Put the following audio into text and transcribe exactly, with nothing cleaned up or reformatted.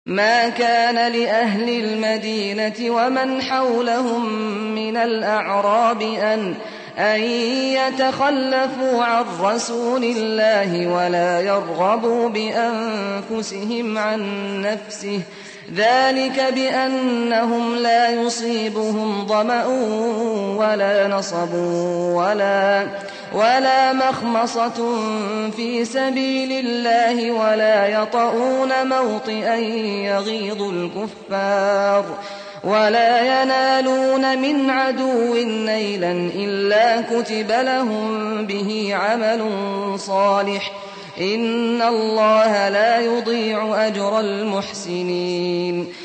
مَا كَانَ لِأَهْلِ الْمَدِينَةِ وَمَنْ حَوْلَهُم مِّنَ الْأَعْرَابِ أَن يَتَخَلَّفُوا عَن رَّسُولِ اللَّهِ وَلَا يَرْغَبُوا بِأَنفُسِهِمْ عَن نَّفْسِهِ ۚ ذَٰلِكَ بِأَنَّهُمْ لَا يُصِيبُهُمْ ظَمَأٌ وَلَا نَصَبٌ وَلَا مَخْمَصَةٌ فِي سَبِيلِ اللَّهِ وَلَا يَطَئُونَ مَوْطِئًا يَغِيظُ الْكُفَّارَ وَلَا يَنَالُونَ مِنْ عَدُوٍّ نَيْلًا إِلَّا كُتِبَ لَهُم بِهِ عَمَلٌ صَالِحٌ ۚ إِنَّ اللَّهَ لَا يُضِيعُ أَجْرَ الْمُحْسِنِينَ